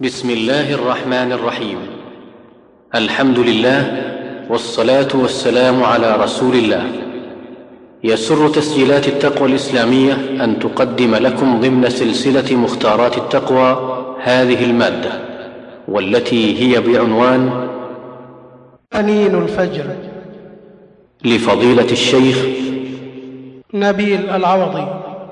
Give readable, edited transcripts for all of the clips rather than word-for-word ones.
بسم الله الرحمن الرحيم. الحمد لله والصلاة والسلام على رسول الله. يسر تسجيلات التقوى الإسلامية أن تقدم لكم ضمن سلسلة مختارات التقوى هذه المادة، والتي هي بعنوان أنين الفجر، لفضيلة الشيخ نبيل العوضي.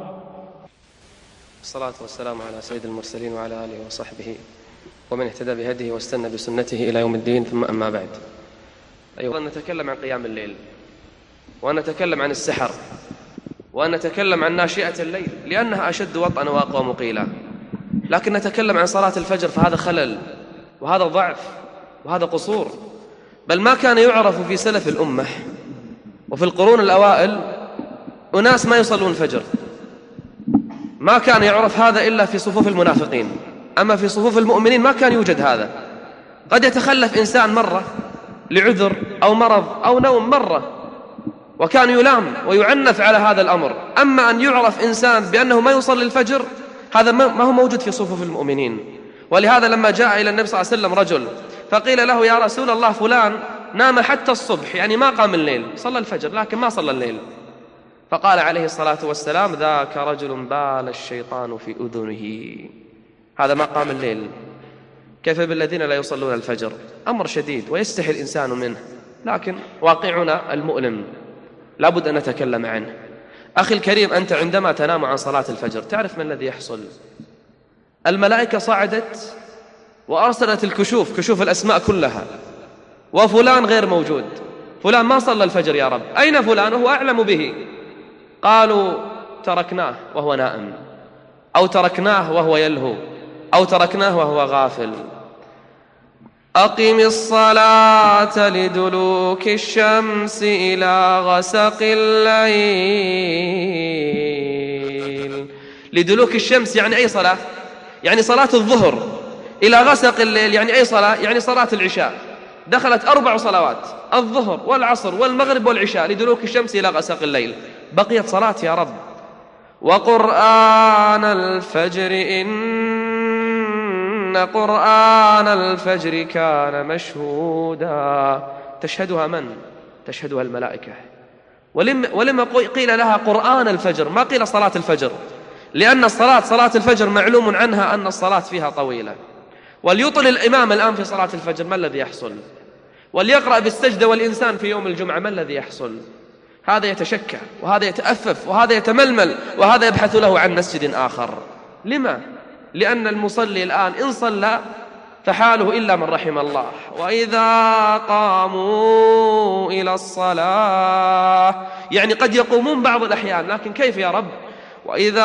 الصلاة والسلام على سيد المرسلين وعلى آله وصحبه ومن اهتدى بهديه واستنى بسنته إلى يوم الدين، ثم أما بعد. أيضا نتكلم عن قيام الليل، ونتكلم عن السحر، ونتكلم عن ناشئة الليل لأنها أشد وطئا وأقوى مقيلا. لكن نتكلم عن صلاة الفجر فهذا خلل، وهذا ضعف، وهذا قصور، بل ما كان يعرف في سلف الأمة وفي القرون الأوائل أناس ما يصلون الفجر. ما كان يعرف هذا إلا في صفوف المنافقين، أما في صفوف المؤمنين ما كان يوجد هذا. قد يتخلف إنسان مرة لعذر أو مرض أو نوم مرة، وكان يلام ويعنف على هذا الأمر. أما أن يعرف إنسان بأنه ما يصلي الفجر، هذا ما هو موجود في صفوف المؤمنين. ولهذا لما جاء إلى النبي صلى الله عليه وسلم رجل فقيل له: يا رسول الله، فلان نام حتى الصبح، يعني ما قام الليل، صلى الفجر لكن ما صلى الليل. فقال عليه الصلاة والسلام: ذاك رجل بال الشيطان في أذنه، هذا ما قام الليل. كيف بالذين لا يصلون الفجر؟ أمر شديد ويستحي الإنسان منه، لكن واقعنا المؤلم لابد أن نتكلم عنه. أخي الكريم، أنت عندما تنام عن صلاة الفجر تعرف ما الذي يحصل؟ الملائكة صعدت وأرسلت الكشوف، كشوف الأسماء كلها، وفلان غير موجود، فلان ما صلى الفجر يا رب، أين فلان وهو أعلم به؟ قالوا: تركناه وهو نائم، أو تركناه وهو يلهو، أو تركناه وهو غافل. أقم الصلاة لدلوك الشمس إلى غسق الليل. لدلوك الشمس يعني أي صلاة؟ يعني صلاة الظهر. إلى غسق الليل يعني أي صلاة؟ يعني صلاة العشاء. دخلت 4 صلوات: الظهر والعصر والمغرب والعشاء، لدلوك الشمس إلى غسق الليل. بقيت صلاة يا رب. وقرآن الفجر إن قرآن الفجر كان مشهودا. تشهدها من؟ تشهدها الملائكة. ولما قيل لها قرآن الفجر ما قيل صلاة الفجر؟ لأن صلاة الفجر معلوم عنها أن الصلاة فيها طويلة. وليطل الإمام الآن في صلاة الفجر، ما الذي يحصل؟ وليقرأ بالسجدة والإنسان في يوم الجمعة، ما الذي يحصل؟ هذا يتشكى، وهذا يتأفف، وهذا يتململ، وهذا يبحث له عن مسجد آخر. لما؟ لأن المصلي الآن إن صلى فحاله إلا من رحم الله. وإذا قاموا إلى الصلاة، يعني قد يقومون بعض الأحيان، لكن كيف يا رب؟ وإذا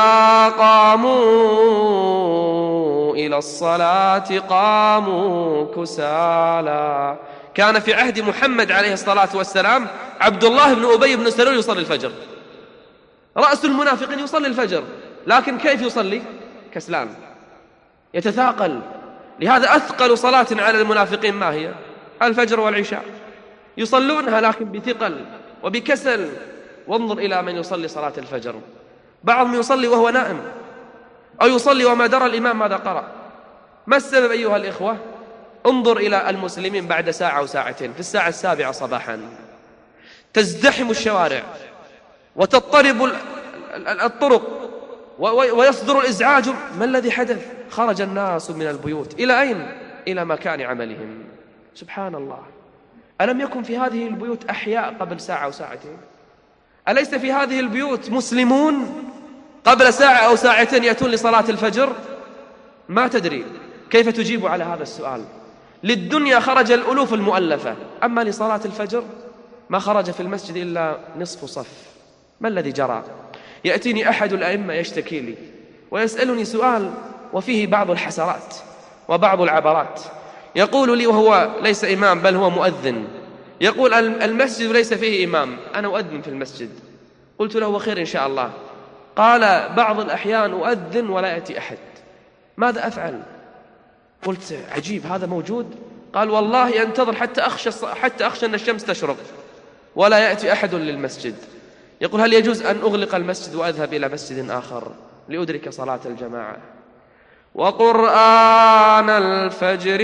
قاموا إلى الصلاة قاموا كسالى. كان في عهد محمد عليه الصلاة والسلام عبد الله بن أبي بن سلول يصلي الفجر، رأس المنافقين يصلي الفجر، لكن كيف يصلي؟ كسلان، يتثاقل. لهذا أثقل صلاة على المنافقين ما هي؟ الفجر والعشاء. يصلونها لكن بثقل وبكسل. وانظر إلى من يصلي صلاة الفجر، بعضهم يصلي وهو نائم، أو يصلي وما درى الإمام ماذا قرأ. ما السبب أيها الإخوة؟ انظر إلى المسلمين بعد ساعة أو ساعتين، في الساعة 7 صباحا تزدحم الشوارع وتضطرب الطرق ويصدر الإزعاج. ما الذي حدث؟ خرج الناس من البيوت إلى أين؟ إلى مكان عملهم. سبحان الله. ألم يكن في هذه البيوت أحياء قبل ساعة أو ساعتين؟ أليس في هذه البيوت مسلمون قبل ساعة أو ساعتين يأتون لصلاة الفجر؟ ما تدري كيف تجيب على هذا السؤال. للدنيا خرج الألوف المؤلفة، أما لصلاة الفجر ما خرج في المسجد إلا نصف صف. ما الذي جرى؟ يأتيني أحد الأئمة يشتكي لي ويسألني سؤال وفيه بعض الحسرات وبعض العبرات. يقول لي، وهو ليس إمام بل هو مؤذن، يقول: المسجد ليس فيه إمام، أنا أؤذن في المسجد. قلت له: وخير إن شاء الله. قال: بعض الأحيان أؤذن ولا يأتي أحد، ماذا أفعل؟ قلت: عجيب، هذا موجود؟ قال: والله أنتظر حتى أخشى أن الشمس تشرق ولا يأتي أحد للمسجد. يقول: هل يجوز أن أغلق المسجد وأذهب إلى مسجد آخر لأدرك صلاة الجماعة؟ وقرآن الفجر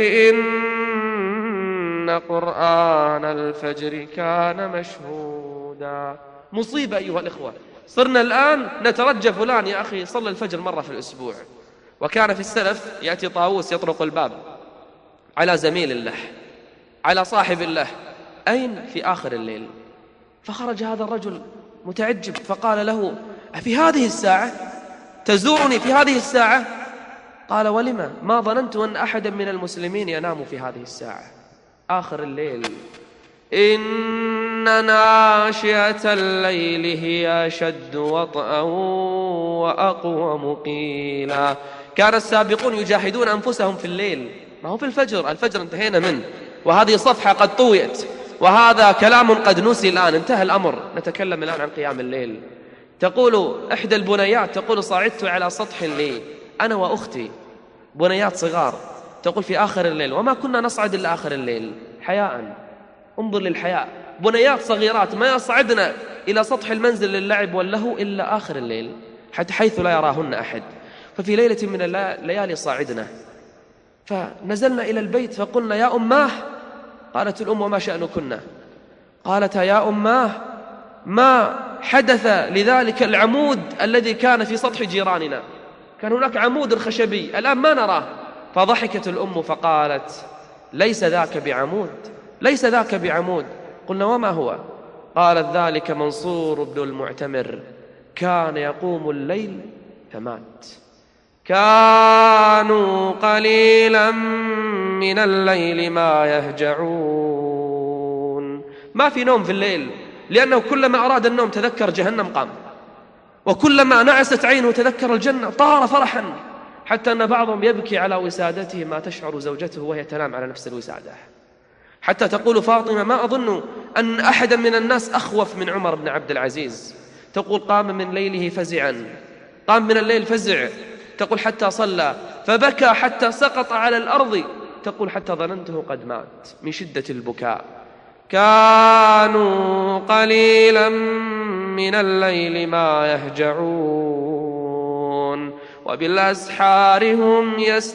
إن قرآن الفجر كان مشهودا. مصيبة أيها الإخوة، صرنا الآن نترجى فلان يا أخي صلى الفجر مرة في الأسبوع. وكان في السلف يأتي طاووس يطرق الباب على زميل له، على صاحب له، أين؟ في آخر الليل. فخرج هذا الرجل متعجب فقال له: أفي هذه الساعة تزورني في هذه الساعة؟ قال: ولما؟ ما ظننت أن أحدا من المسلمين ينام في هذه الساعة آخر الليل. إن ناشئة الليل هي أشد وطئا وأقوم قيلا. كان السابقون يجاهدون أنفسهم في الليل، ما هو في الفجر. الفجر انتهينا منه، وهذه صفحة قد طويت، وهذا كلام قد نسي الآن، انتهى الأمر. نتكلم الآن عن قيام الليل. تقول إحدى البنيات، تقول: صعدت على سطح لي أنا وأختي، بنيات صغار، تقول في آخر الليل، وما كنا نصعد إلا آخر الليل حياء. انظر للحياء، بنيات صغيرات ما يصعدنا إلى سطح المنزل للعب واللهو إلا آخر الليل، حتى حيث لا يراهن أحد. ففي ليلة من الليالي صعدنا، فنزلنا إلى البيت فقلنا: يا أماه. قالت الأم: وما شأنكن؟ قالت: يا أماه، ما حدث لذلك العمود الذي كان في سطح جيراننا؟ كان هناك عمود خشبي الآن ما نراه. فضحكت الأم فقالت: ليس ذاك بعمود، ليس ذاك بعمود. قلنا: وما هو؟ قالت: ذلك منصور بن المعتمر، كان يقوم الليل فمات. كانوا قليلا من الليل ما يهجعون. ما في نوم في الليل، لأنه كلما أراد النوم تذكر جهنم قام، وكلما نعست عينه تذكر الجنة طار فرحا، حتى أن بعضهم يبكي على وسادته ما تشعر زوجته وهي تنام على نفس الوسادة. حتى تقول فاطمة: ما أظن أن أحدا من الناس أخوف من عمر بن عبد العزيز. تقول: قام من ليله فزعا، قام من الليل فزع. تقول: حتى صلى فبكى حتى سقط على الأرض. تقول: حتى ظننته قد مات من شدة البكاء. كانوا قليلا من الليل ما يهجعون وبالأسحار هم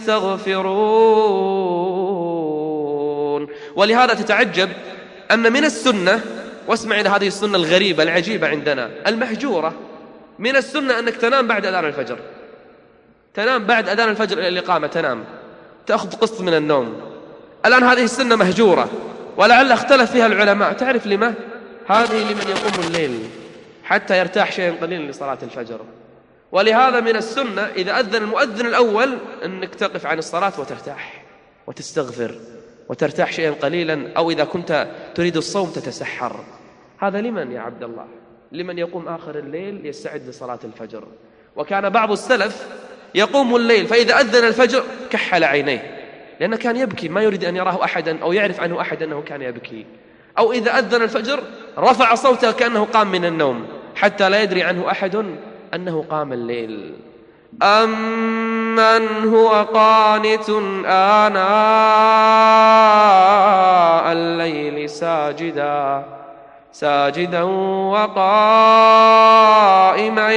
يستغفرون. ولهذا تتعجب أن من السنة، واسمع إلى هذه السنة الغريبة العجيبة عندنا المهجورة، من السنة أنك تنام بعد أذان الفجر. تنام بعد أذان الفجر إلى الإقامة، تنام تأخذ قسط من النوم. الآن هذه السنة مهجورة، ولعل اختلف فيها العلماء. تعرف لما؟ هذه لمن يقوم الليل حتى يرتاح شيئا قليلا لصلاة الفجر. ولهذا من السنة إذا أذن المؤذن الأول أنك تقف عن الصلاة وترتاح وتستغفر وترتاح شيئا قليلا، أو إذا كنت تريد الصوم تتسحر. هذا لمن يا عبد الله؟ لمن يقوم آخر الليل يستعد لصلاة الفجر. وكان بعض السلف يقوم الليل فإذا أذن الفجر كحل عينيه، لأنه كان يبكي، ما يريد أن يراه أحدا أو يعرف عنه أحد أنه كان يبكي. أو إذا أذن الفجر رفع صوته كأنه قام من النوم، حتى لا يدري عنه أحد أنه قام الليل. أمن هو قانت آناء الليل ساجدا وقائما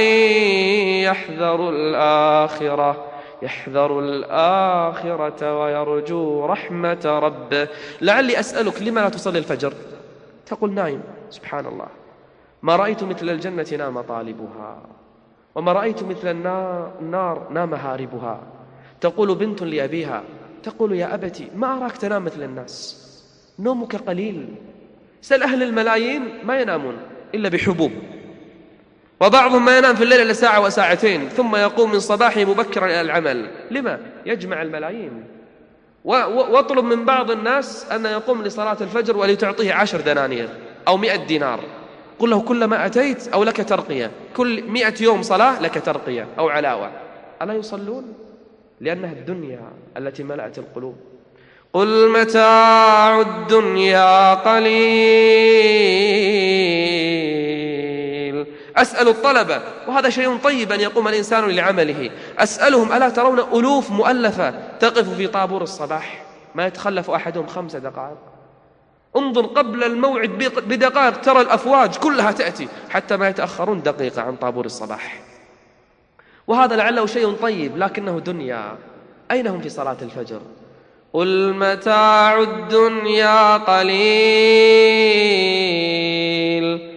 يحذر الآخرة ويرجو رحمة ربه. لعلي أسألك: لما لا تصلي الفجر؟ تقول: نايم. سبحان الله، ما رأيت مثل الجنة نام طالبها، وما رأيت مثل النار نام هاربها. تقول بنت لأبيها، تقول: يا أبتي، ما أراك تنام مثل الناس، نومك قليل. سل أهل الملايين ما ينامون إلا بحبوب، وبعضهم ما ينام في الليل إلا ساعة وساعتين، ثم يقوم من صباحه مبكرا إلى العمل. لما؟ يجمع الملايين. واطلب من بعض الناس أن يقوم لصلاة الفجر ولتعطيه 10 دنانير أو 100 دينار. قل له: كلما أتيت أو لك ترقية، كل 100 يوم صلاة لك ترقية أو علاوة. ألا يصلون؟ لأنها الدنيا التي ملأت القلوب. قل متاع الدنيا قليل. أسأل الطلبة، وهذا شيء طيب أن يقوم الإنسان لعمله، أسألهم: ألا ترون ألوف مؤلفة تقف في طابور الصباح ما يتخلف أحدهم 5 دقائق؟ انظر قبل الموعد بدقائق ترى الأفواج كلها تأتي حتى ما يتأخرون دقيقة عن طابور الصباح. وهذا لعله شيء طيب، لكنه دنيا. أين هم في صلاة الفجر؟ قل متاع الدنيا قليل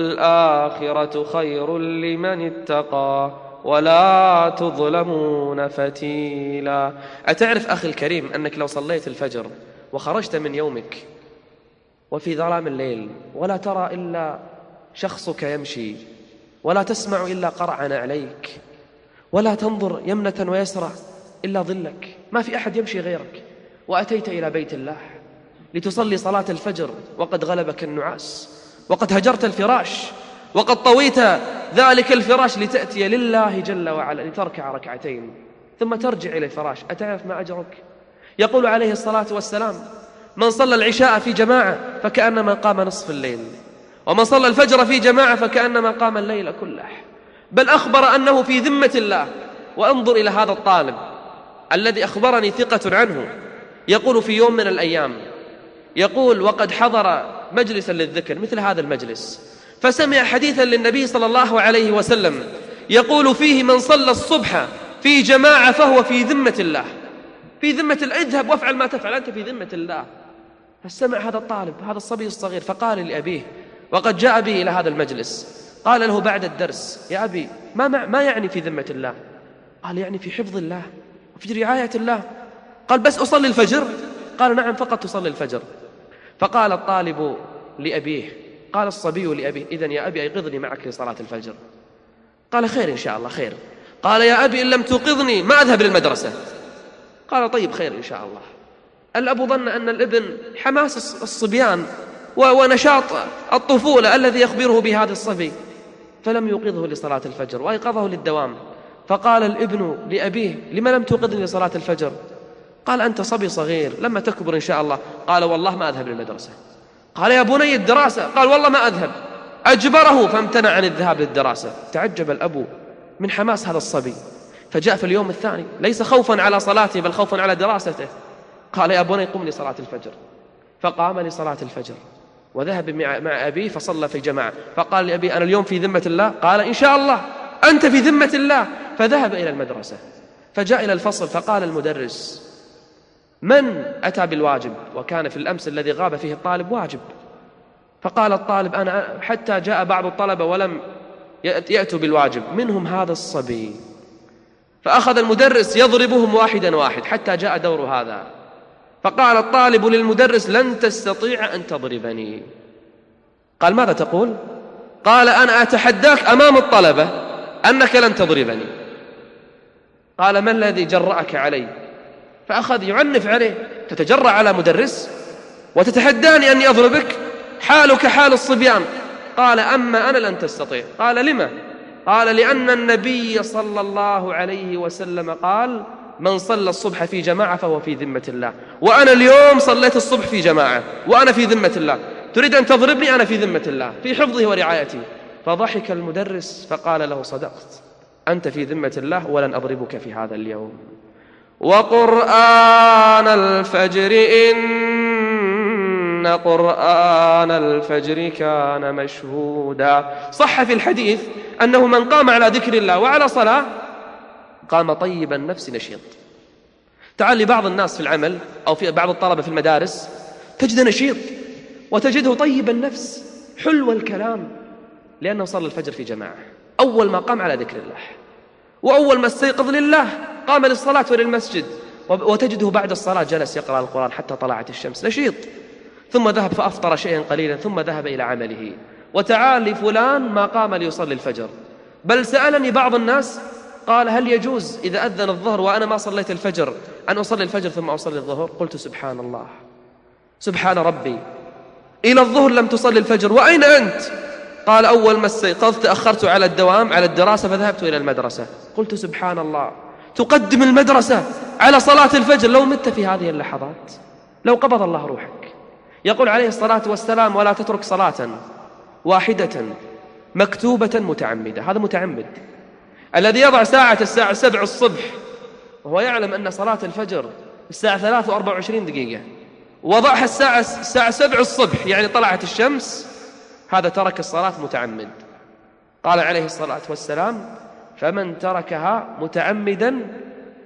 والآخرة خير لمن اتقى ولا تظلمون فتيلا. أتعرف أخي الكريم أنك لو صليت الفجر وخرجت من يومك وفي ظلام الليل ولا ترى إلا شخصك يمشي ولا تسمع إلا قرع نعليك ولا تنظر يمنة ويسرى إلا ظلك، ما في أحد يمشي غيرك، وأتيت إلى بيت الله لتصلي صلاة الفجر وقد غلبك النعاس وقد هجرت الفراش وقد طويت ذلك الفراش لتأتي لله جل وعلا لتركع ركعتين ثم ترجع إلى الفراش، أتعرف ما أجرك؟ يقول عليه الصلاة والسلام: من صلى العشاء في جماعة فكأنما قام نصف الليل، ومن صلى الفجر في جماعة فكأنما قام الليل كله. بل أخبر أنه في ذمة الله. وانظر إلى هذا الطالب الذي أخبرني ثقة عنه، يقول في يوم من الأيام، يقول: وقد حضر مجلسا للذكر مثل هذا المجلس، فسمع حديثا للنبي صلى الله عليه وسلم يقول فيه: من صلى الصبح في جماعة فهو في ذمة الله، في ذمة الله، اذهب وافعل ما تفعل أنت في ذمة الله. فسمع هذا الطالب، هذا الصبي الصغير، فقال لأبيه وقد جاء به إلى هذا المجلس، قال له بعد الدرس: يا أبي ما يعني في ذمة الله؟ قال: يعني في حفظ الله وفي رعاية الله. قال: بس أصلي الفجر؟ قال: نعم، فقط تصلي الفجر. فقال الطالب لأبيه، قال الصبي لأبيه: إذن يا أبي أيقظني معك لصلاة الفجر. قال: خير إن شاء الله، خير. قال: يا أبي إن لم توقظني ما أذهب للمدرسة. قال: طيب خير إن شاء الله. الأب ظن أن الابن حماس الصبيان ونشاط الطفولة الذي يخبره بهذا الصبي، فلم يوقظه لصلاة الفجر وأيقظه للدوام. فقال الابن لأبيه: لما لم توقظني لصلاة الفجر؟ قال: أنت صبي صغير، لما تكبر إن شاء الله. قال: والله ما أذهب للمدرسة. قال: يا بني الدراسة. قال: والله ما أذهب. أجبره فامتنع عن الذهاب للدراسة. تعجب الأب من حماس هذا الصبي، فجاء في اليوم الثاني ليس خوفا على صلاته بل خوفا على دراسته. قال: يا بني قم لصلاة الفجر. فقام لصلاة الفجر وذهب مع أبيه فصلى في جماعة. فقال لأبي: أنا اليوم في ذمة الله؟ قال: إن شاء الله أنت في ذمة الله. فذهب إلى المدرسة فجاء إلى الفصل، فقال المدرس: من أتى بالواجب؟ وكان في الأمس الذي غاب فيه الطالب واجب. فقال الطالب: أنا، حتى جاء بعض الطلبة ولم يأتوا بالواجب، منهم هذا الصبي. فأخذ المدرس يضربهم واحدا واحد حتى جاء دور هذا. فقال الطالب للمدرس: لن تستطيع أن تضربني. قال: ماذا تقول؟ قال: أنا أتحداك أمام الطلبة أنك لن تضربني. قال: ما الذي جرأك علي؟ فأخذ يعنف عليه: تتجرأ على مدرس وتتحداني أني أضربك؟ حالك حال الصبيان. قال: أما أنا لن تستطيع. قال: لما؟ قال: لأن النبي صلى الله عليه وسلم قال: من صلى الصبح في جماعة فهو في ذمة الله، وأنا اليوم صليت الصبح في جماعة وأنا في ذمة الله، تريد أن تضربني؟ أنا في ذمة الله في حفظه ورعايته. فضحك المدرس فقال له: صدقت، أنت في ذمة الله ولن أضربك في هذا اليوم. وقرآن الفجر إن قرآن الفجر كان مشهودا. صح في الحديث أنه من قام على ذكر الله وعلى صلاة قام طيب النفس نشيط. تعال لبعض الناس في العمل أو في بعض الطلبة في المدارس تجد نشيط وتجده طيب النفس حلو الكلام، لأنه صلى الفجر في جماعة، أول ما قام على ذكر الله، وأول ما استيقظ لله قام للصلاة وللمسجد، وتجده بعد الصلاة جلس يقرأ القرآن حتى طلعت الشمس نشيط، ثم ذهب فأفطر شيئا قليلا ثم ذهب إلى عمله. وتعال لفلان ما قام ليصلي الفجر، بل سألني بعض الناس قال: هل يجوز إذا أذن الظهر وأنا ما صليت الفجر أن أصلي الفجر ثم أصلي الظهر؟ قلت: سبحان الله، سبحان ربي، إلى الظهر لم تصلي الفجر وأين أنت؟ قال: أول ما استيقظت أخرت على الدوام على الدراسة فذهبت إلى المدرسة. قلت: سبحان الله، تقدم المدرسة على صلاة الفجر. لو مت في هذه اللحظات لو قبض الله روحك. يقول عليه الصلاة والسلام: ولا تترك صلاة واحدة مكتوبة متعمدة. هذا متعمد الذي يضع الساعة 7 الصبح وهو يعلم أن صلاة الفجر الساعة 3:24 دقيقة، وضعها الساعة 7 الصبح يعني طلعت الشمس، هذا ترك الصلاة متعمد. قال عليه الصلاة والسلام: فمن تركها متعمدا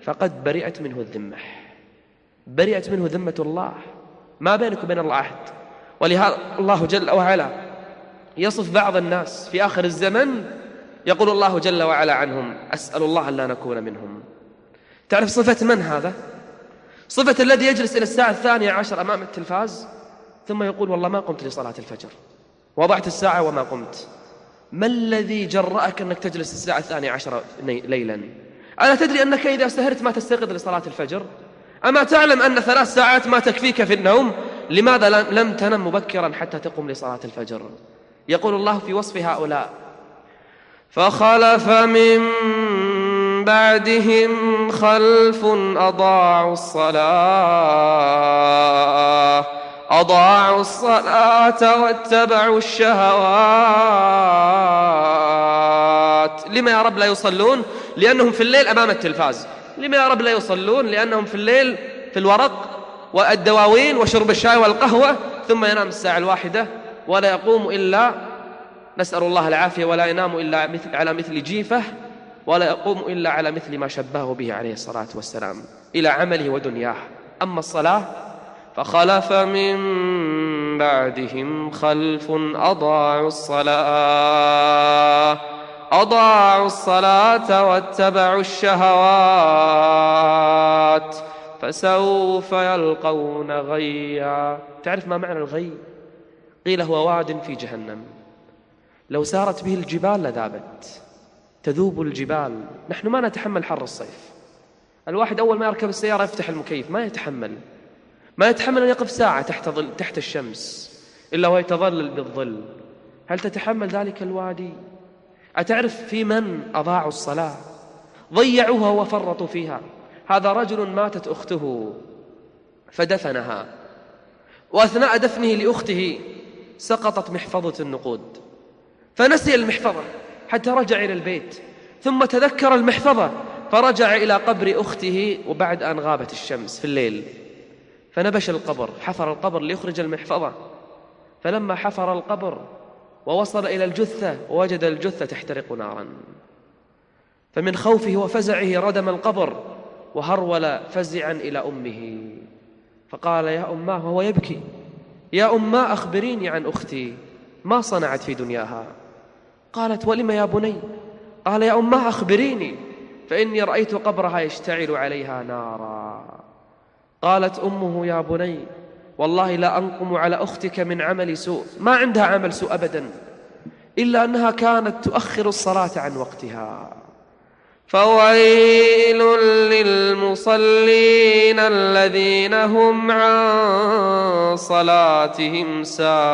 فقد برئت منه الذمة، برئت منه ذمة الله، ما بينك وبين الله عهد. ولهذا الله جل وعلا يصف بعض الناس في آخر الزمن، يقول الله جل وعلا عنهم: أسأل الله أن لا نكون منهم. تعرف صفة من هذا؟ صفة الذي يجلس إلى الساعة 12 أمام التلفاز ثم يقول: والله ما قمت لصلاة الفجر، وضعت الساعة وما قمت. ما الذي جرأك أنك تجلس الساعة 12 ليلا؟ ألا تدري أنك إذا سهرت ما تستيقظ لصلاة الفجر؟ أما تعلم أن 3 ساعات ما تكفيك في النوم؟ لماذا لم تنم مبكرا حتى تقوم لصلاة الفجر؟ يقول الله في وصف هؤلاء: فخلف من بعدهم خلف أضاعوا الصلاة واتبعوا الشهوات. لما يا رب لا يصلون؟ لأنهم في الليل أمام التلفاز. لما يا رب لا يصلون؟ لأنهم في الليل في الورق والدواوين وشرب الشاي والقهوة، ثم ينام الساعة 1 ولا يقوم إلا، نسأل الله العافية، ولا ينام إلا على مثل جيفة، ولا يقوم إلا على مثل ما شبهه به عليه الصلاة والسلام إلى عمله ودنياه. أما الصلاة: فخلف من بعدهم خلف أضاعوا الصلاة واتبعوا الشهوات فسوف يلقون غيا. تعرف ما معنى الغي؟ قيل هو واد في جهنم لو سارت به الجبال لذابت، تذوب الجبال. نحن ما نتحمل حر الصيف. الواحد أول ما يركب السيارة يفتح المكيف، ما يتحمل أن يقف ساعة تحت الشمس إلا هو يتظلل بالظل. هل تتحمل ذلك الوادي؟ أتعرف في من أضاعوا الصلاة؟ ضيعوها وفرطوا فيها. هذا رجل ماتت أخته فدفنها، وأثناء دفنه لأخته سقطت محفظة النقود، فنسي المحفظة حتى رجع إلى البيت، ثم تذكر المحفظة فرجع إلى قبر أخته وبعد أن غابت الشمس في الليل، فنبش القبر، حفر القبر ليخرج المحفظة. فلما حفر القبر ووصل إلى الجثة وجد الجثة تحترق نارا، فمن خوفه وفزعه ردم القبر وهرول فزعا إلى أمه فقال: يا أماه، وهو يبكي: يا أماه أخبريني عن أختي، ما صنعت في دنياها؟ قالت: ولم يا بني؟ قال: يا أماه أخبريني، فإني رأيت قبرها يشتعل عليها نارا. قالت أمه: يا بني، والله لا أنقم على أختك من عمل سوء، ما عندها عمل سوء أبدا، إلا أنها كانت تؤخر الصلاة عن وقتها. فويل للمصلين الذين هم عن صلاتهم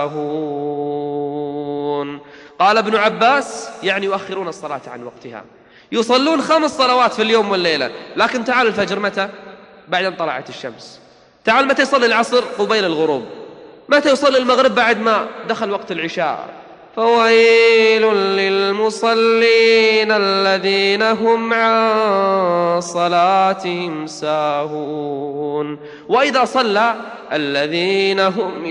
ساهون. قال ابن عباس: يعني يؤخرون الصلاة عن وقتها، يصلون 5 صلوات في اليوم والليلة، لكن تعال الفجر متى؟ بعد أن طلعت الشمس. تعال متى يصلي العصر؟ قبيل الغروب. متى يصلي المغرب؟ بعد ما دخل وقت العشاء. فويل للمصلين الذين هم عن صلاتهم ساهون. وإذا صلى الذين هم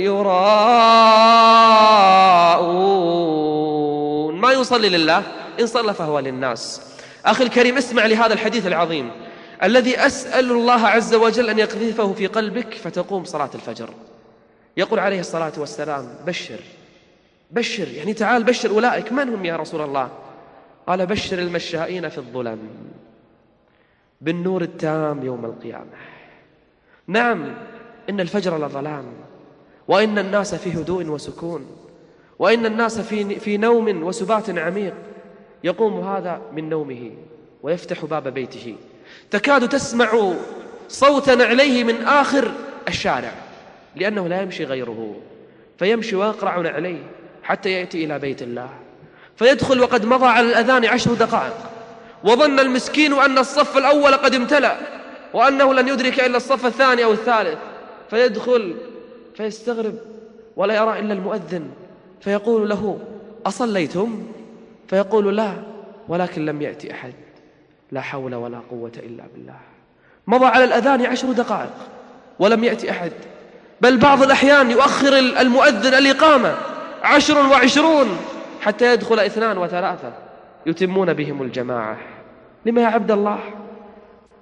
يراءون، ما يصلي لله، إن صلى فهو للناس. أخي الكريم، اسمع لهذا الحديث العظيم الذي أسأل الله عز وجل أن يقذفه في قلبك فتقوم صلاة الفجر. يقول عليه الصلاة والسلام: بشر، يعني تعال بشر أولئك. من هم يا رسول الله؟ قال: بشر المشائين في الظلم بالنور التام يوم القيامة. نعم، إن الفجر لظلام، وإن الناس في هدوء وسكون، وإن الناس في نوم وسبات عميق. يقوم هذا من نومه ويفتح باب بيته، تكاد تسمع صوتا عليه من آخر الشارع، لأنه لا يمشي غيره، فيمشي ويقرع عليه حتى يأتي إلى بيت الله، فيدخل وقد مضى على الأذان 10 دقائق، وظن المسكين أن الصف الأول قد امتلأ وأنه لن يدرك إلا الصف الثاني أو الثالث، فيدخل فيستغرب ولا يرى إلا المؤذن، فيقول له: أصليتم؟ فيقول: لا، ولكن لم يأتي أحد. لا حول ولا قوة إلا بالله. مضى على الأذان 10 دقائق ولم يأتي أحد، بل بعض الأحيان يؤخر المؤذن الإقامة 10 و20 حتى يدخل 2 و3 يتمون بهم الجماعة. لما يا عبد الله؟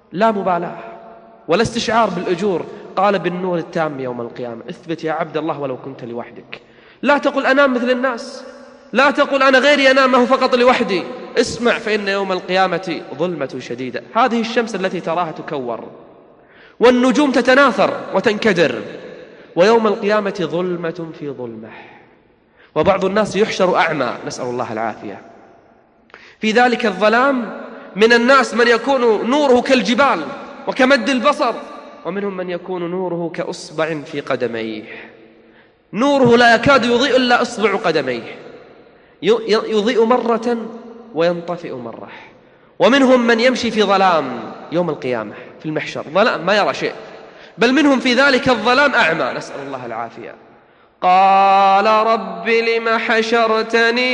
لا مبالاة ولا استشعار بالأجور. قال بالنور التام يوم القيامة. اثبت يا عبد الله ولو كنت لوحدك. لا تقل أنام مثل الناس، لا تقل أنا غيري أنامه فقط لوحدي. اسمع، فإن يوم القيامة ظلمة شديدة. هذه الشمس التي تراها تكور والنجوم تتناثر وتنكدر، ويوم القيامة ظلمة في ظلمة، وبعض الناس يحشر أعمى، نسأل الله العافية. في ذلك الظلام من الناس من يكون نوره كالجبال وكمد البصر، ومنهم من يكون نوره كأصبع في قدميه، نوره لا يكاد يضيء إلا أصبع قدميه، يضيء مرة وينطفئ مرة. ومنهم من يمشي في ظلام يوم القيامة في المحشر، ظلام ما يرى شيء، بل منهم في ذلك الظلام أعمى، نسأل الله العافية. قال رب لم حشرتني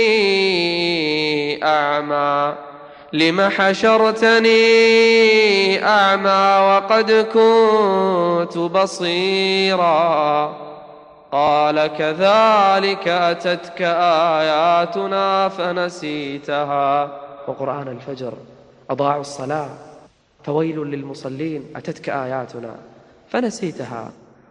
أعمى، لم حشرتني أعمى وقد كنت بصيرا. قال كذلك أتتك آياتنا فنسيتها. وقرآن الفجر أضاعوا الصلاة، فويل للمصلين. أتتك آياتنا فنسيتها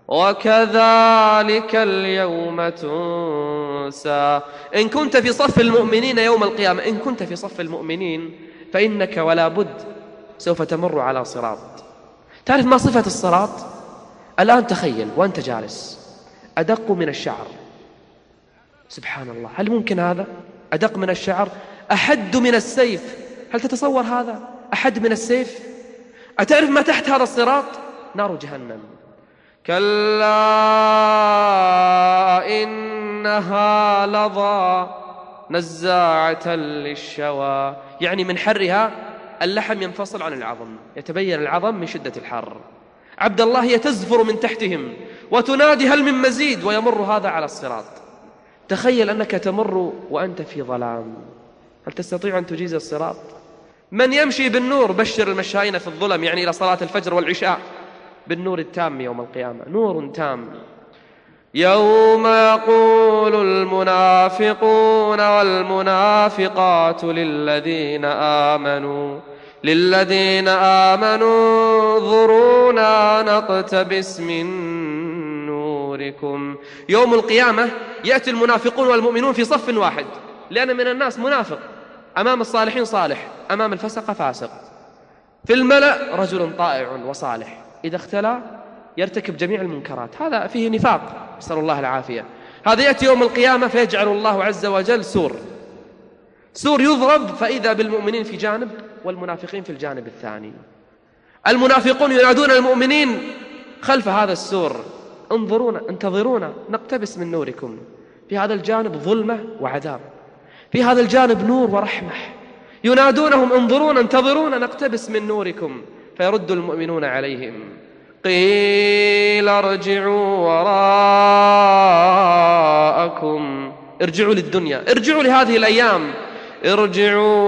وكذلك اليوم تنسى. إن كنت في صف المؤمنين يوم القيامة، إن كنت في صف المؤمنين فإنك ولا بد سوف تمر على صراط. تعرف ما صفة الصراط؟ الآن تخيل وأنت جالس، أدق من الشعر. سبحان الله، هل ممكن هذا؟ أدق من الشعر، أحد من السيف. هل تتصور هذا؟ أحد من السيف. أتعرف ما تحت هذا الصراط؟ نار جهنم. كلا إنها لظى نزاعة للشوى، يعني من حرها اللحم ينفصل عن العظم، يتبين العظم من شدة الحر. عبد الله هي تزفر من تحتهم وتنادي هل من مزيد، ويمر هذا على الصراط. تخيل أنك تمر وأنت في ظلام، هل تستطيع أن تجيز الصراط؟ من يمشي بالنور، بشر المشائين في الظلم، يعني إلى صلاة الفجر والعشاء، بالنور التام يوم القيامة، نور تام. يوم يقول المنافقون والمنافقات للذين آمنوا انظرونا نقتبس من نوركم. يوم القيامة يأتي المنافقون والمؤمنون في صف واحد، لأن من الناس منافق أمام الصالحين صالح، أمام الفسق فاسق. في الملأ رجل طائع وصالح، إذا اختلى يرتكب جميع المنكرات، هذا فيه نفاق، نسأل الله العافية. هذا يأتي يوم القيامة فيجعل الله عز وجل سور يضرب، فإذا بالمؤمنين في جانب والمنافقين في الجانب الثاني. المنافقون ينادون المؤمنين خلف هذا السور انظرونا انتظرونا نقتبس من نوركم. في هذا الجانب ظلمة وعذاب، في هذا الجانب نور ورحمة. ينادونهم انظرونا انتظرونا نقتبس من نوركم، فيرد المؤمنون عليهم قيل ارجعوا وراءكم، ارجعوا للدنيا، ارجعوا لهذه الأيام، ارجعوا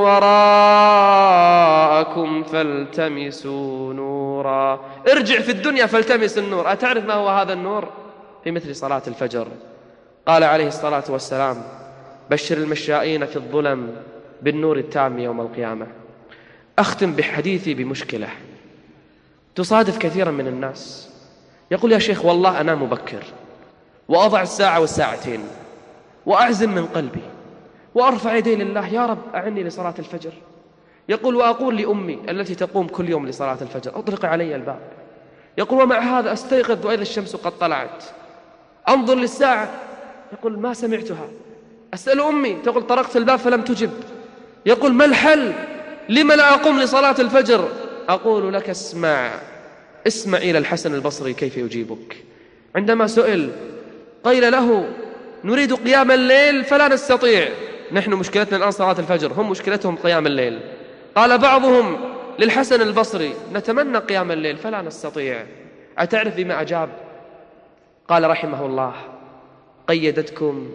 وراءكم فالتمسوا نورا. ارجع في الدنيا فالتمس النور. أتعرف ما هو هذا النور؟ في مثل صلاة الفجر. قال عليه الصلاة والسلام بشر المشائين في الظلم بالنور التام يوم القيامة. أختم بحديثي بمشكلة تصادف كثيرا من الناس، يقول يا شيخ والله أنا مبكر وأضع الساعة والساعتين وأعزم من قلبي وأرفع يدي لله يا رب أعني لصلاة الفجر. يقول وأقول لأمي التي تقوم كل يوم لصلاة الفجر أطرق علي الباب. يقول ومع هذا أستيقظ وإذا الشمس قد طلعت، أنظر للساعة يقول ما سمعتها، أسأل أمي تقول طرقت الباب فلم تجب. يقول ما الحل؟ لما لا أقوم لصلاة الفجر؟ أقول لك اسمع إلى الحسن البصري كيف يجيبك. عندما سئل قيل له نريد قيام الليل فلا نستطيع، نحن مشكلتنا الآن صلاة الفجر، هم مشكلتهم قيام الليل. قال بعضهم للحسن البصري نتمنى قيام الليل فلا نستطيع. أتعرف بما أجاب؟ قال رحمه الله قيدتكم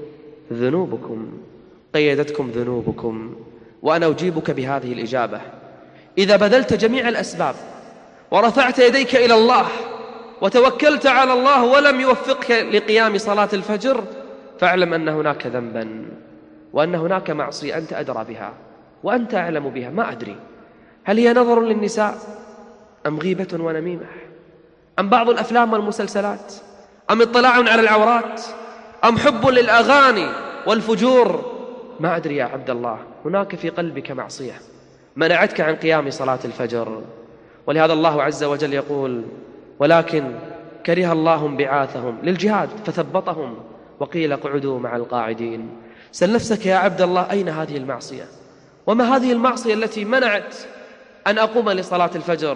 ذنوبكم، وأنا أجيبك بهذه الإجابة. إذا بذلت جميع الأسباب ورفعت يديك إلى الله وتوكلت على الله ولم يوفقك لقيام صلاة الفجر، فاعلم أن هناك ذنبا وأن هناك معصية أنت أدرى بها وأنت أعلم بها. ما أدري هل هي نظر للنساء أم غيبة ونميمة؟ أم بعض الأفلام والمسلسلات؟ أم اطلاع على العورات؟ أم حب للأغاني والفجور؟ ما أدري يا عبد الله، هناك في قلبك معصية منعتك عن قيام صلاة الفجر. ولهذا الله عز وجل يقول: ولكن كره الله انبعاثهم للجهاد فثبطهم وقيل اقعدوا مع القاعدين. سل نفسك يا عبد الله، أين هذه المعصية؟ وما هذه المعصية التي منعت أن أقوم لصلاة الفجر؟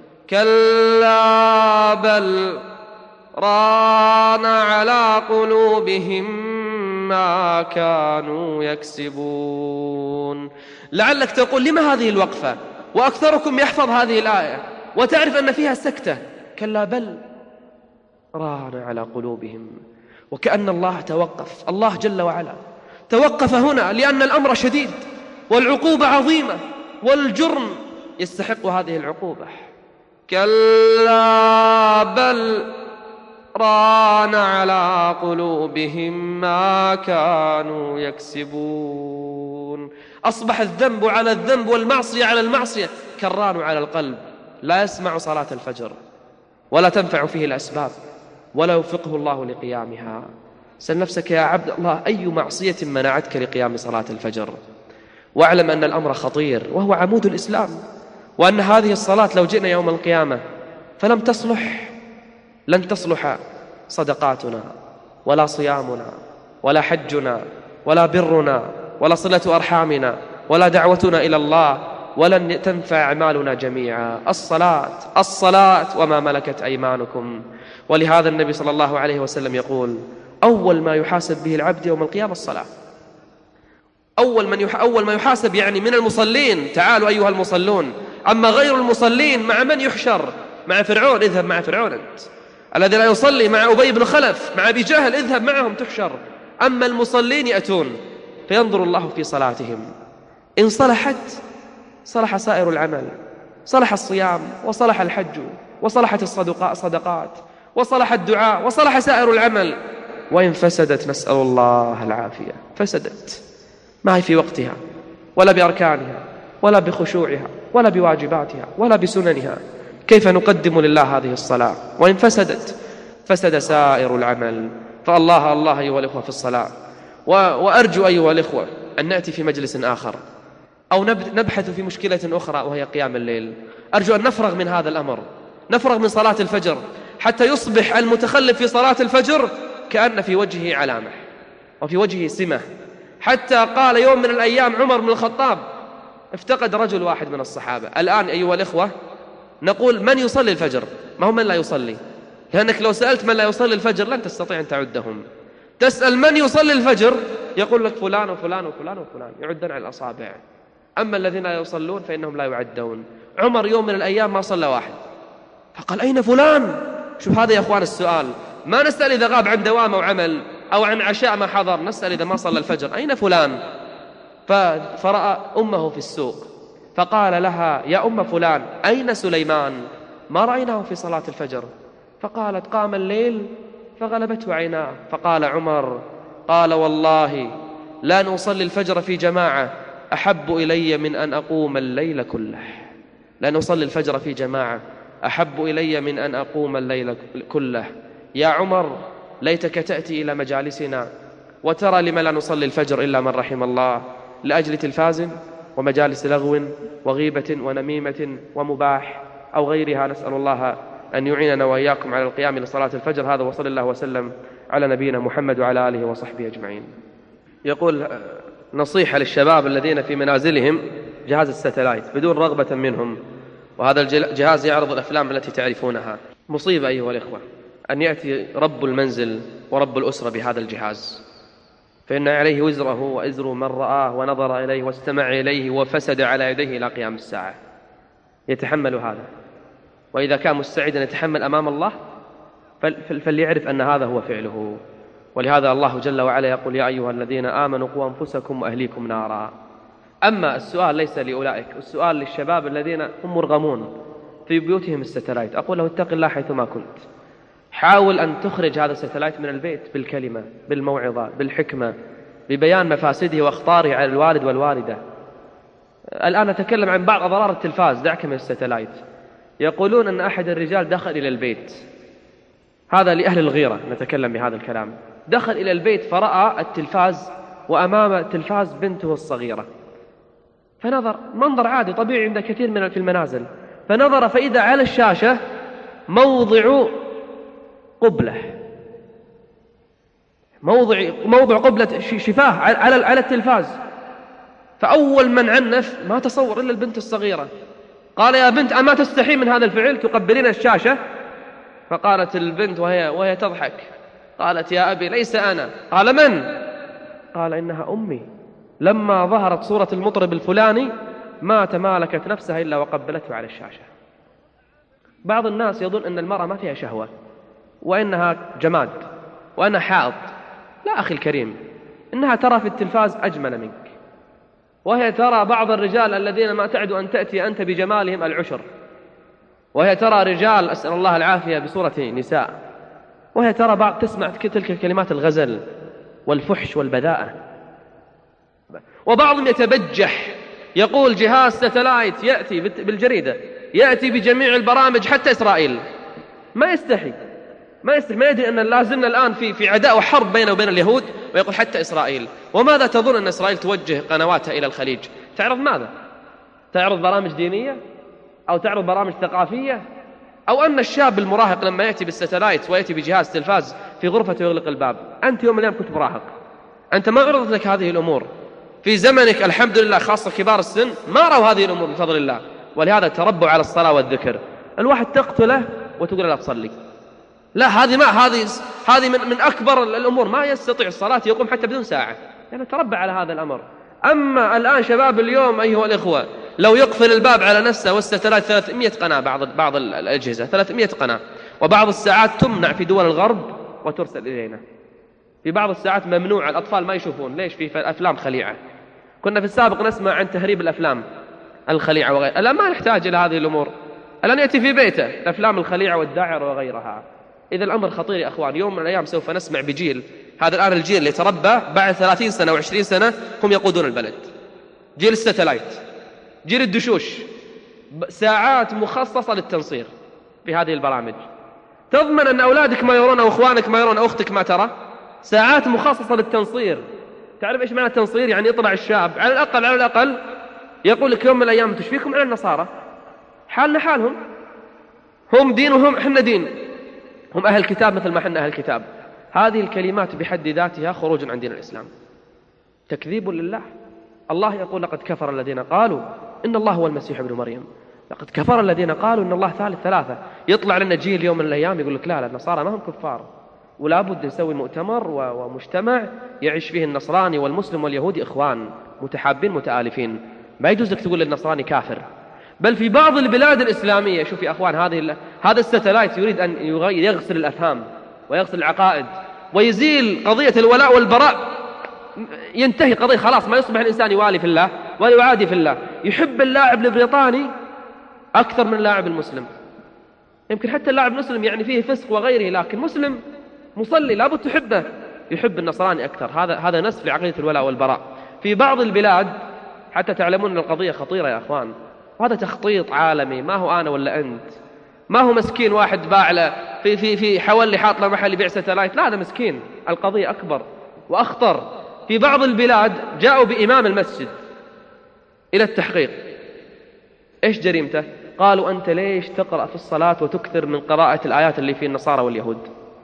كلا بل ران على قلوبهم ما كانوا يكسبون. لعلك تقول: لما هذه الوقفة وأكثركم يحفظ هذه الآية وتعرف أن فيها سكتة؟ كلا بل ران على قلوبهم. وكأن الله توقف، الله جل وعلا توقف هنا لأن الأمر شديد والعقوبة عظيمة والجرم يستحق هذه العقوبة. كلا بل ران على قلوبهم ما كانوا يكسبون. أصبح الذنب على الذنب والمعصية على المعصية كالران على القلب، لا يسمع صلاة الفجر ولا تنفع فيه الأسباب ولا يوفقه الله لقيامها. سل نفسك يا عبد الله، أي معصية منعتك لقيام صلاة الفجر؟ واعلم أن الأمر خطير وهو عمود الإسلام، وأن هذه الصلاة لو جئنا يوم القيامة فلم تصلح، لن تصلح صدقاتنا ولا صيامنا ولا حجنا ولا برنا ولا صلة أرحامنا ولا دعوتنا إلى الله، ولن تنفع أعمالنا جميعا. الصلاة وما ملكت أيمانكم. ولهذا النبي صلى الله عليه وسلم يقول: أول ما يحاسب به العبد يوم القيامة الصلاة. أول ما يحاسب يعني من المصلين، تعالوا أيها المصلون. أما غير المصلين مع من يحشر؟ مع فرعون، اذهب مع فرعون أنت. الذي لا يصلي مع أبي بن خلف، مع أبي جهل، اذهب معهم تحشر. أما المصلين يأتون فينظر الله في صلاتهم، إن صلحت صلح سائر العمل، صلح الصيام وصلح الحج وصلحت الصدقات وصلح الدعاء وصلح سائر العمل. وإن فسدت نسأل الله العافية، فسدت ما هي في وقتها ولا بأركانها ولا بخشوعها ولا بواجباتها ولا بسننها، كيف نقدم لله هذه الصلاة؟ وإن فسدت فسد سائر العمل. فالله الله أيها الإخوة في الصلاة. وأرجو أيها الإخوة أن نأتي في مجلس آخر أو نبحث في مشكلة أخرى وهي قيام الليل. أرجو أن نفرغ من هذا الأمر، نفرغ من صلاة الفجر، حتى يصبح المتخلف في صلاة الفجر كأن في وجهه علامة وفي وجهه سمة. حتى قال يوم من الأيام عمر بن الخطاب: افتقد رجل واحد من الصحابة. الآن أيها الإخوة نقول: من يصلي الفجر؟ ما هو من لا يصلي، لأنك لو سألت من لا يصلي الفجر لن تستطيع أن تعدهم. تسأل من يصلي الفجر يقول لك فلان وفلان وفلان وفلان، يعدون على الأصابع. أما الذين لا يصلون فإنهم لا يعدون. عمر يوم من الأيام ما صلى واحد، فقال: أين فلان؟ شوف هذا يا أخوان السؤال، ما نسأل إذا غاب عن دوام أو عمل أو عن عشاء ما حضر، نسأل إذا ما صلى الفجر أين فلان؟ فرأى أمه في السوق فقال لها: يا أم فلان أين سليمان؟ ما رأيناه في صلاة الفجر. فقالت: قام الليل فغلبته عيناه. فقال عمر: قال والله لأن أصلي الفجر في جماعة أحب إلي من أن أقوم الليل كله. لأن أصلي الفجر في جماعة أحب إلي من أن أقوم الليل كله. يا عمر ليتك تأتي إلى مجالسنا وترى لما لا نصلي الفجر إلا من رحم الله، لأجل تلفاز ومجالس لغو وغيبة ونميمة ومباح أو غيرها. نسأل الله أن يعيننا وإياكم على القيام لصلاة الفجر. هذا وصلى الله وسلم على نبينا محمد وعلى آله وصحبه أجمعين. يقول: نصيحة للشباب الذين في منازلهم جهاز الستلايت بدون رغبة منهم، وهذا الجهاز يعرض الأفلام التي تعرفونها. مصيبة أيها الإخوة أن يأتي رب المنزل ورب الأسرة بهذا الجهاز، فإن عليه وزره وإزر من رآه ونظر إليه واستمع إليه وفسد على يديه إلى قيام الساعة. يتحمل هذا، وإذا كان مستعدا يتحمل أمام الله فليعرف أن هذا هو فعله. ولهذا الله جل وعلا يقول: يا أيها الذين آمنوا قوا أنفسكم وأهليكم نارا. أما السؤال ليس لأولئك، السؤال للشباب الذين هم مرغمون في بيوتهم الستلايت. أقول له: اتق الله حيثما كنت، حاول أن تخرج هذا الستلايت من البيت بالكلمة، بالموعظة، بالحكمة، ببيان مفاسده وأخطاره على الوالد والوالدة. الآن نتكلم عن بعض أضرار التلفاز، دعك من الستلايت. يقولون أن أحد الرجال دخل إلى البيت، هذا لأهل الغيرة نتكلم بهذا الكلام، دخل إلى البيت فرأى التلفاز وأمام التلفاز بنته الصغيرة، فنظر منظر عادي طبيعي عند كثير من في المنازل، فنظر فإذا على الشاشة موضع قبلة، موضع قبلة شفاه على التلفاز. فأول من عنف ما تصور إلا البنت الصغيرة، قال يا بنت أما تستحي من هذا الفعل تقبلين الشاشة؟ فقالت البنت وهي تضحك، قالت يا أبي ليس أنا. قال من؟ قال إنها أمي، لما ظهرت صورة المطرب الفلاني ما تمالكت نفسها إلا وقبلته على الشاشة. بعض الناس يظن أن المرأة ما فيها شهوة وإنها جماد وأنا حائض. لا أخي الكريم، إنها ترى في التلفاز أجمل منك، وهي ترى بعض الرجال الذين ما تعد أن تأتي أنت بجمالهم العشر، وهي ترى رجال أسأل الله العافية بصورة نساء، وهي ترى تسمع تلك كلمات الغزل والفحش والبذاءة. وبعضهم يتبجح يقول جهاز ستلايت يأتي بالجريدة يأتي بجميع البرامج حتى إسرائيل، ما يستحي ما يدري أن لازمنا الآن في عداء وحرب بينه وبين اليهود، ويقول حتى إسرائيل. وماذا تظن أن إسرائيل توجه قنواتها إلى الخليج؟ تعرض ماذا؟ تعرض برامج دينية أو تعرض برامج ثقافية؟ أو أن الشاب المراهق لما يأتي بالستلايت ويأتي بجهاز تلفاز في غرفته ويغلق الباب، أنت يوم من الأيام كنت مراهق، أنت ما عرضت لك هذه الأمور في زمنك الحمد لله، خاصة كبار السن ما رأوا هذه الأمور بفضل الله، ولهذا تربوا على الصلاة والذكر. الواحد تقتله وتقول لا تصلي، لا هذه من أكبر الأمور، ما يستطيع الصلاة يقوم حتى بدون ساعة، يعني تربى على هذا الأمر. أما الآن شباب اليوم أيها الإخوة لو يقفل الباب على نفسه والستلايت 300 قناة، بعض الأجهزة 300 قناة، وبعض الساعات تمنع في دول الغرب وترسل إلينا، في بعض الساعات ممنوع الأطفال ما يشوفون. ليش؟ في أفلام خليعة. كنا في السابق نسمع عن تهريب الأفلام الخليعة وغيرها، الآن ما نحتاج إلى هذه الأمور، الآن يأتي في بيته الأفلام الخليعة والداعر وغيرها. إذا الأمر خطير يا أخوان، يوم من الأيام سوف نسمع بجيل، هذا الآن الجيل اللي تربى بعد 30 سنة و20 سنة هم يقودون البلد، جيل الستلايت، جيل الدشوش، ساعات مخصصة للتنصير في هذه البرامج. تضمن أن أولادك ما يرون أو أخوانك ما يرون أو أختك ما ترى، ساعات مخصصة للتنصير. تعرف إيش معنى التنصير؟ يعني يطلع الشاب على الأقل يقول لك يوم من الأيام تشفيكم على النصارى، حالنا حالهم، هم دين وهم إحنا دين، هم أهل الكتاب مثل ما إحنا أهل الكتاب. هذه الكلمات بحد ذاتها خروج عن دين الإسلام، تكذيب لله. الله يقول لقد كفر الذين قالوا إن الله هو المسيح ابن مريم، لقد كفر الذين قالوا إن الله ثالث ثلاثة. يطلع لنا جيل يوم من الأيام يقول لك لا النصارى ما هم كفار، ولا بد نسوي مؤتمر ومجتمع يعيش فيه النصراني والمسلم واليهودي إخوان متحابين متآلفين، ما يجوز لك تقول للنصراني كافر. بل في بعض البلاد الإسلامية، شوف يا أخوان، هذا الستلايت يريد أن يغسل الأفهام ويغسل العقائد ويزيل قضية الولاء والبراء، ينتهي قضية خلاص، ما يصبح الإنسان يوالي في الله ولا يعادي في الله، يحب اللاعب البريطاني أكثر من اللاعب المسلم. يمكن حتى اللاعب المسلم يعني فيه فسق وغيره، لكن مسلم مصلي لابد تحبه، يحب النصراني أكثر. هذا نسف لعقيدة الولاء والبراء في بعض البلاد، حتى تعلمون أن القضية خطيرة يا أخوان. وهذا تخطيط عالمي، ما هو أنا ولا أنت، ما هو مسكين واحد باع له في حوالي حاط له محل يبيع ستلايت، لا هذا مسكين. القضية أكبر وأخطر. في بعض البلاد جاءوا بإمام المسجد إلى التحقيق، إيش جريمته؟ قالوا أنت ليش تقرأ في الصلاة وتكثر من قراءة الآيات اللي في النصارى واليهود؟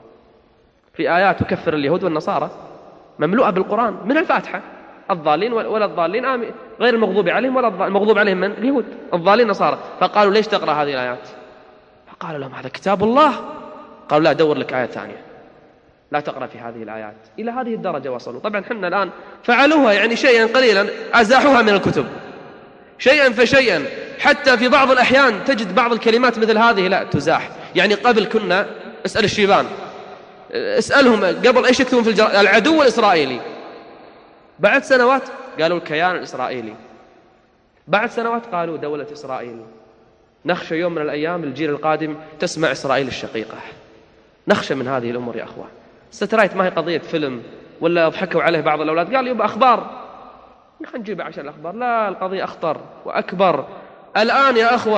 في آيات تكفر اليهود والنصارى مملوءة بالقرآن من الفاتحة، الضالين ولا الضالين آمين، غير المغضوب عليهم ولا الضالين، المغضوب عليهم من؟ اليهود، الضالين نصارى. فقالوا ليش تقرأ هذه الآيات؟ فقال لهم هذا كتاب الله. قالوا لا دور لك آية ثانية، لا تقرأ في هذه الآيات. إلى هذه الدرجة وصلوا. طبعا حنا الآن فعلوها يعني شيئا قليلا، أزاحوها من الكتب شيئا فشيئا، حتى في بعض الأحيان تجد بعض الكلمات مثل هذه لا تزاح. يعني قبل كنا اسأل الشيبان، اسألهم قبل ايش يكتبون في العدو الإسرائيلي، بعد سنوات قالوا الكيان الإسرائيلي، بعد سنوات قالوا دولة إسرائيل. نخشى يوم من الأيام الجيل القادم تسمع إسرائيل الشقيقة، نخشى من هذه الأمور يا أخوان. سترايت ما هي قضية فيلم ولا ضحكوا عليه بعض الأولاد قال يبقى أخبار نجيبها عشان الأخبار، لا القضية أخطر وأكبر. الآن يا أخوة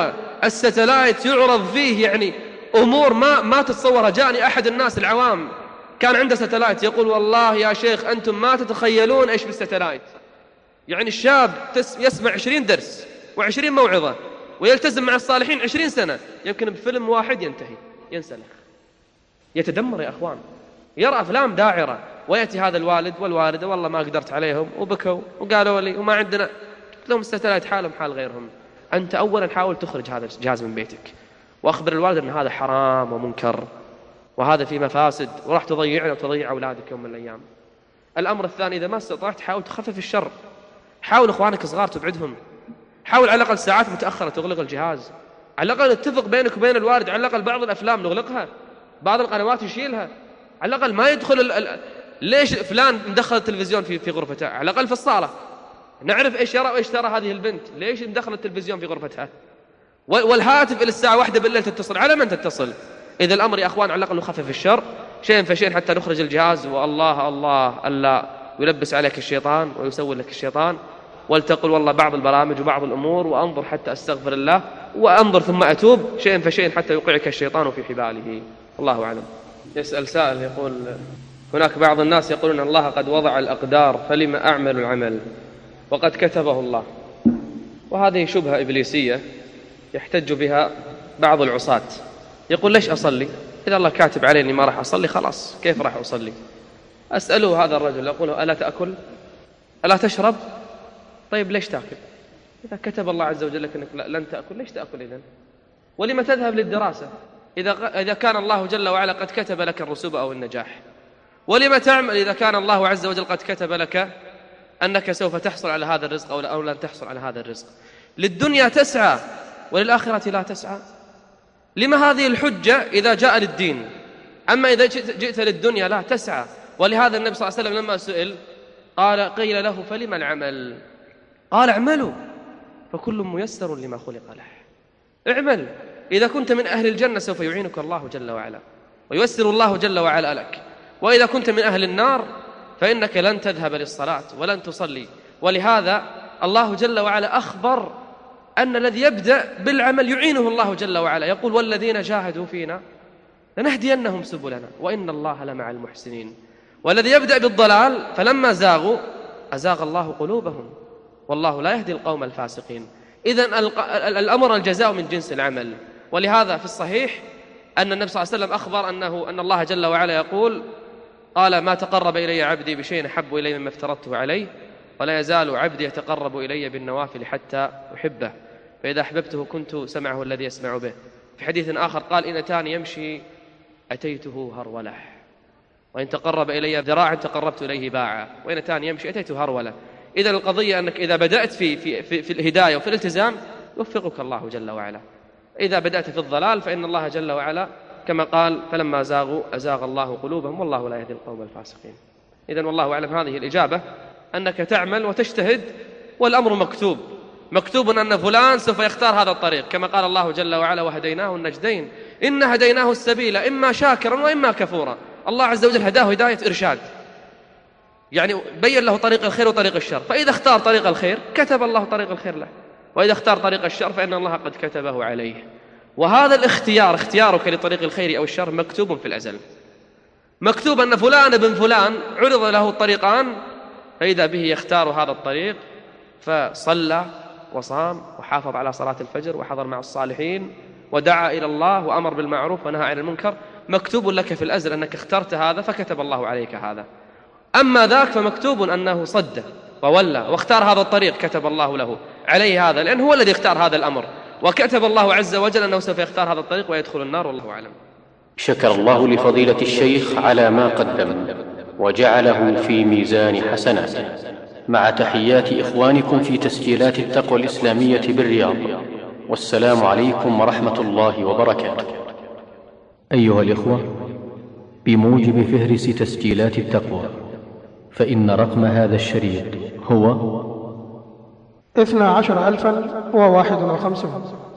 الستلايت يعرض فيه يعني أمور ما تتصورها. جاءني أحد الناس العوام كان عنده ستلايت يقول والله يا شيخ أنتم ما تتخيلون إيش بالستلايت. يعني الشاب يسمع 20 درس و20 موعظة ويلتزم مع الصالحين 20 سنة، يمكن بفيلم واحد ينتهي ينسلخ، يتدمر يا أخوان. يرى أفلام داعرة ويأتي هذا الوالد والوالدة والله ما قدرت عليهم وبكوا وقالوا لي وما عندنا. قلت لهم الستلايت حالهم حال غيرهم. أنت أولا حاول تخرج هذا الجهاز من بيتك وأخبر الوالد أن هذا حرام ومنكر وهذا فيه مفاسد وراح تضيعنا وتضيع أولادك يوم من الأيام. الأمر الثاني إذا ما استطعت حاول تخفف الشر. حاول إخوانك صغار تبعدهم. حاول على الأقل ساعات متأخرة تغلق الجهاز. على الأقل نتفق بينك وبين الوالد على الأقل بعض الأفلام نغلقها، بعض القنوات يشيلها، على الأقل ما يدخل ليش فلان مدخل التلفزيون في غرفته؟ على الأقل في الصالة نعرف إيش يرى وإيش ترى هذه البنت، ليش مدخل التلفزيون في غرفتها؟ والهاتف إلى الساعة 1 بالليل تتصل، على من تتصل؟ إذا الأمر يا أخوان على الأقل نخفف الشر شيئا فشيئا حتى نخرج الجهاز. والله الله ألا يلبس عليك الشيطان ويسول لك الشيطان، ولتقل والله بعض البرامج وبعض الأمور وأنظر حتى أستغفر الله وأنظر ثم أتوب شيئا فشيئا حتى يوقعك الشيطان في حباله. الله أعلم. يسأل سائل يقول هناك بعض الناس يقولون الله قد وضع الأقدار فلما أعمل العمل وقد كتبه الله، وهذه شبهة إبليسية يحتج بها بعض العصاة. يقول ليش أصلي إذا الله كاتب علي أني ما راح أصلي خلاص كيف راح أصلي؟ أسأله هذا الرجل أقول ألا تأكل ألا تشرب؟ طيب ليش تأكل؟ إذا كتب الله عز وجل لك أنك لن تأكل ليش تأكل إذن؟ ولما تذهب للدراسة إذا كان الله جل وعلا قد كتب لك الرسوب أو النجاح؟ ولما تعمل إذا كان الله عز وجل قد كتب لك أنك سوف تحصل على هذا الرزق أو لن تحصل على هذا الرزق؟ للدنيا تسعى وللآخرة لا تسعى. لما هذه الحجة إذا جاء للدين؟ أما إذا جئت للدنيا لا تسعى. ولهذا النبي صلى الله عليه وسلم لما سئل قيل له فلما العمل؟ قال اعملوا فكل ميسر لما خلق له. اعمل، إذا كنت من أهل الجنة سوف يعينك الله جل وعلا وييسر الله جل وعلا لك، وإذا كنت من أهل النار فإنك لن تذهب للصلاة ولن تصلي. ولهذا الله جل وعلا أخبر أن الذي يبدأ بالعمل يعينه الله جل وعلا، يقول والذين جاهدوا فينا لنهدينهم سبلنا وإن الله لمع المحسنين. والذي يبدأ بالضلال فلما زاغوا أزاغ الله قلوبهم والله لا يهدي القوم الفاسقين. إذن الأمر الجزاء من جنس العمل. ولهذا في الصحيح أن النبي صلى الله عليه وسلم أخبر أن الله جل وعلا يقول قال ما تقرب إلي عبدي بشيء أحب إلي مما افترضته عليه ولا يزال عبدي يتقرب إلي بالنوافل حتى أحبه فإذا أحببته كنت سمعه الذي يسمع به. في حديث آخر قال إن أتاني يمشي أتيته هرولة وإن تقرب إلي ذراعا تقربت إليه باعا وإن أتاني يمشي أتيته هرولة. إذا القضية أنك إذا بدأت في الهداية وفي الالتزام يوفقك الله جل وعلا. إذا بدأت في الضلال فإن الله جل وعلا كما قال فلما زاغوا أزاغ الله قلوبهم والله لا يهدي القوم الفاسقين. إذن والله أعلم هذه الإجابة أنك تعمل وتجتهد والأمر مكتوب أن فلان سوف يختار هذا الطريق كما قال الله جل وعلا وهديناه النجدين إن هديناه السبيل إما شاكرا وإما كفورا. الله عز وجل هداه هداية إرشاد، يعني بين له طريق الخير وطريق الشر، فإذا اختار طريق الخير كتب الله طريق الخير له، وإذا اختار طريق الشر فإن الله قد كتبه عليه. وهذا الاختيار اختيارك لطريق الخير أو الشر مكتوب في الأزل. مكتوب أن فلان بن فلان عرض له الطريقان فإذا به يختار هذا الطريق فصلى وصام وحافظ على صلاة الفجر وحضر مع الصالحين ودعا إلى الله وأمر بالمعروف ونهى عن المنكر. مكتوب لك في الأزل أنك اخترت هذا فكتب الله عليك هذا. أما ذاك فمكتوب أنه صد وولى واختار هذا الطريق كتب الله له عليه هذا، لأن هو الذي اختار هذا الأمر وكتب الله عز وجل أنه سوف يختار هذا الطريق ويدخل النار والله أعلم. شكر الله لفضيلة الشيخ على ما قدم وجعله في ميزان حسناته، مع تحيات إخوانكم في تسجيلات التقوى الإسلامية بالرياض، والسلام عليكم ورحمة الله وبركاته. أيها الإخوة، بموجب فهرس تسجيلات التقوى فإن رقم هذا الشريط هو 12,051.